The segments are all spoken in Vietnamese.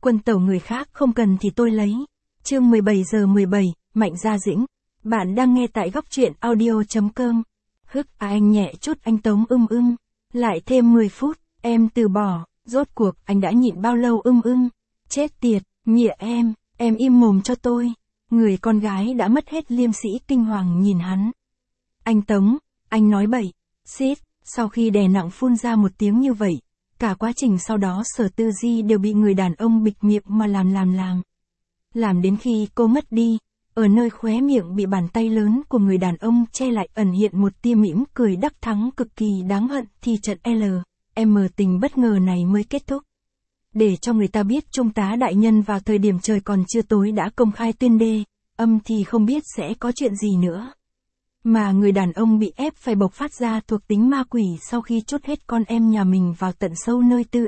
Quân tẩu người khác không cần thì tôi lấy. Chương 17 giờ 17, Mạnh Gia Dĩnh. Bạn đang nghe tại góc truyện audio.com. Anh nhẹ chút anh Tống Lại thêm 10 phút, em từ bỏ, rốt cuộc anh đã nhịn bao lâu Chết tiệt, nhịa em im mồm cho tôi. Người con gái đã mất hết liêm sĩ kinh hoàng nhìn hắn. Anh Tống, anh nói bậy. Xít, sau khi đè nặng phun ra một tiếng như vậy, cả quá trình sau đó Sở Tư Di đều bị người đàn ông bịt miệng mà làm. Làm đến khi cô mất đi, ở nơi khóe miệng bị bàn tay lớn của người đàn ông che lại ẩn hiện một tia mỉm cười đắc thắng cực kỳ đáng hận thì trận L.M tình bất ngờ này mới kết thúc. Để cho người ta biết Trung tá đại nhân vào thời điểm trời còn chưa tối đã công khai tuyên đê, thì không biết sẽ có chuyện gì nữa. Mà người đàn ông bị ép phải bộc phát ra thuộc tính ma quỷ sau khi chốt hết con em nhà mình vào tận sâu nơi tư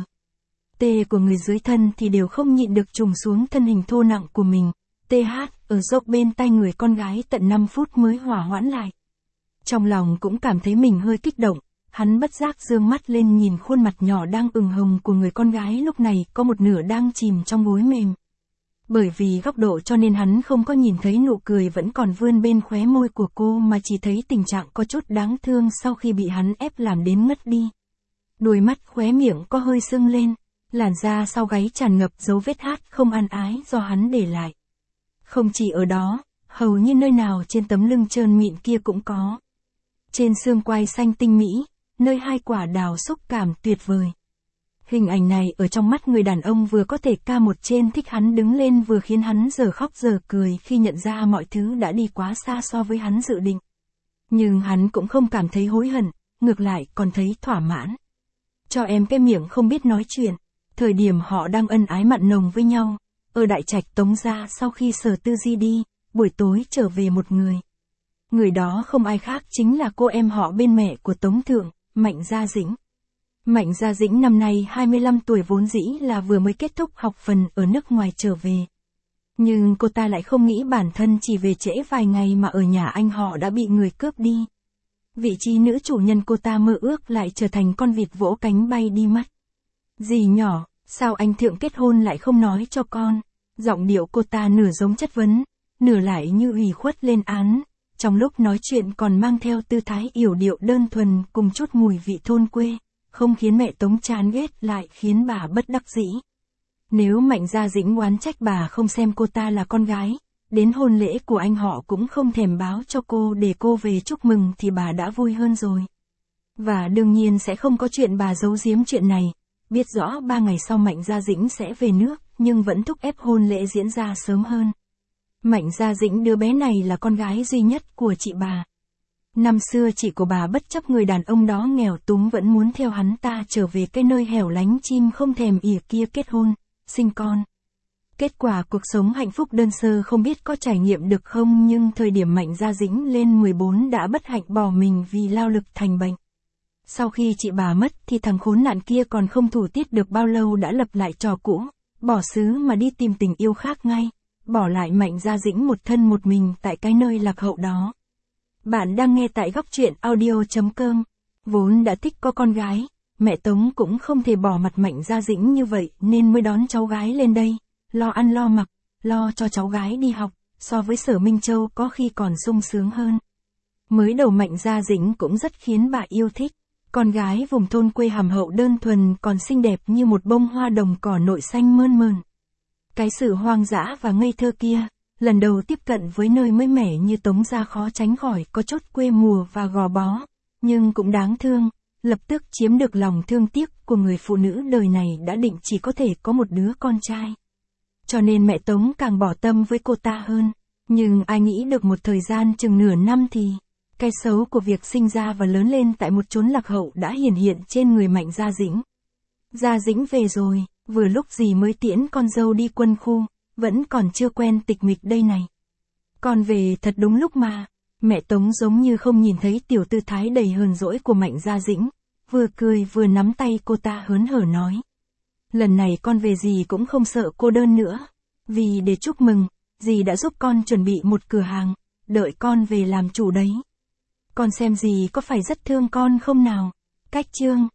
T của người dưới thân thì đều không nhịn được trùng xuống thân hình thô nặng của mình. TH ở dốc bên tay người con gái tận 5 phút mới hỏa hoãn lại. Trong lòng cũng cảm thấy mình hơi kích động, hắn bất giác dương mắt lên nhìn khuôn mặt nhỏ đang ửng hồng của người con gái lúc này có một nửa đang chìm trong gối mềm. Bởi vì góc độ cho nên hắn không có nhìn thấy nụ cười vẫn còn vươn bên khóe môi của cô mà chỉ thấy tình trạng có chút đáng thương sau khi bị hắn ép làm đến ngất đi. Đôi mắt khóe miệng có hơi sưng lên, làn da sau gáy tràn ngập dấu vết không ăn ái do hắn để lại. Không chỉ ở đó, hầu như nơi nào trên tấm lưng trơn mịn kia cũng có. Trên xương quai xanh tinh mỹ, nơi hai quả đào xúc cảm tuyệt vời. Hình ảnh này ở trong mắt người đàn ông vừa có thể ca một trên thích hắn đứng lên vừa khiến hắn giờ khóc giờ cười khi nhận ra mọi thứ đã đi quá xa so với hắn dự định. Nhưng hắn cũng không cảm thấy hối hận, ngược lại còn thấy thỏa mãn. Cho em cái miệng không biết nói chuyện. Thời điểm họ đang ân ái mặn nồng với nhau, ở đại trạch Tống gia sau khi Sở Tư Di đi, buổi tối trở về một người. Người đó không ai khác chính là cô em họ bên mẹ của Tống Thượng, Mạnh Gia Dĩnh. Mạnh Gia Dĩnh năm nay 25 tuổi vốn dĩ là vừa mới kết thúc học phần ở nước ngoài trở về. Nhưng cô ta lại không nghĩ bản thân chỉ về trễ vài ngày mà ở nhà anh họ đã bị người cướp đi. Vị trí nữ chủ nhân cô ta mơ ước lại trở thành con vịt vỗ cánh bay đi mất. Dì nhỏ, sao anh Thượng kết hôn lại không nói cho con? Giọng điệu cô ta nửa giống chất vấn, nửa lại như ủy khuất lên án. Trong lúc nói chuyện còn mang theo tư thái yểu điệu đơn thuần cùng chút mùi vị thôn quê, không khiến mẹ Tống chán ghét lại khiến bà bất đắc dĩ. Nếu Mạnh Gia Dĩnh oán trách bà không xem cô ta là con gái, đến hôn lễ của anh họ cũng không thèm báo cho cô để cô về chúc mừng thì bà đã vui hơn rồi. Và đương nhiên sẽ không có chuyện bà giấu giếm chuyện này. Biết rõ 3 ngày sau Mạnh Gia Dĩnh sẽ về nước, nhưng vẫn thúc ép hôn lễ diễn ra sớm hơn. Mạnh Gia Dĩnh đứa bé này là con gái duy nhất của chị bà. Năm xưa chị của bà bất chấp người đàn ông đó nghèo túng vẫn muốn theo hắn ta trở về cái nơi hẻo lánh chim không thèm ỉa kia kết hôn, sinh con. Kết quả cuộc sống hạnh phúc đơn sơ không biết có trải nghiệm được không, nhưng thời điểm Mạnh Gia Dĩnh lên 14 đã bất hạnh bỏ mình vì lao lực thành bệnh. Sau khi chị bà mất thì thằng khốn nạn kia còn không thủ tiết được bao lâu đã lập lại trò cũ, bỏ xứ mà đi tìm tình yêu khác ngay, bỏ lại Mạnh Gia Dĩnh một thân một mình tại cái nơi lạc hậu đó. Bạn đang nghe tại góc truyện audio.com. Vốn đã thích có con gái, mẹ Tống cũng không thể bỏ mặt Mạnh Gia Dĩnh như vậy nên mới đón cháu gái lên đây, lo ăn lo mặc, lo cho cháu gái đi học, so với Sở Minh Châu có khi còn sung sướng hơn. Mới đầu Mạnh Gia Dĩnh cũng rất khiến bà yêu thích. Con gái vùng thôn quê hàm hậu đơn thuần còn xinh đẹp như một bông hoa đồng cỏ nội xanh mơn mởn. Cái sự hoang dã và ngây thơ kia, lần đầu tiếp cận với nơi mới mẻ như Tống gia khó tránh khỏi có chút quê mùa và gò bó, nhưng cũng đáng thương, lập tức chiếm được lòng thương tiếc của người phụ nữ đời này đã định chỉ có thể có một đứa con trai. Cho nên mẹ Tống càng bỏ tâm với cô ta hơn, nhưng ai nghĩ được một thời gian chừng nửa năm thì cái xấu của việc sinh ra và lớn lên tại một chốn lạc hậu đã hiển hiện trên người Mạnh Gia Dĩnh. Gia Dĩnh về rồi, vừa lúc dì mới tiễn con dâu đi quân khu, vẫn còn chưa quen tịch mịch đây này. Con về thật đúng lúc mà, mẹ Tống giống như không nhìn thấy tiểu tư thái đầy hờn dỗi của Mạnh Gia Dĩnh, vừa cười vừa nắm tay cô ta hớn hở nói. Lần này con về dì cũng không sợ cô đơn nữa, vì để chúc mừng, dì đã giúp con chuẩn bị một cửa hàng, đợi con về làm chủ đấy. Con xem dì có phải rất thương con không nào? Cách chương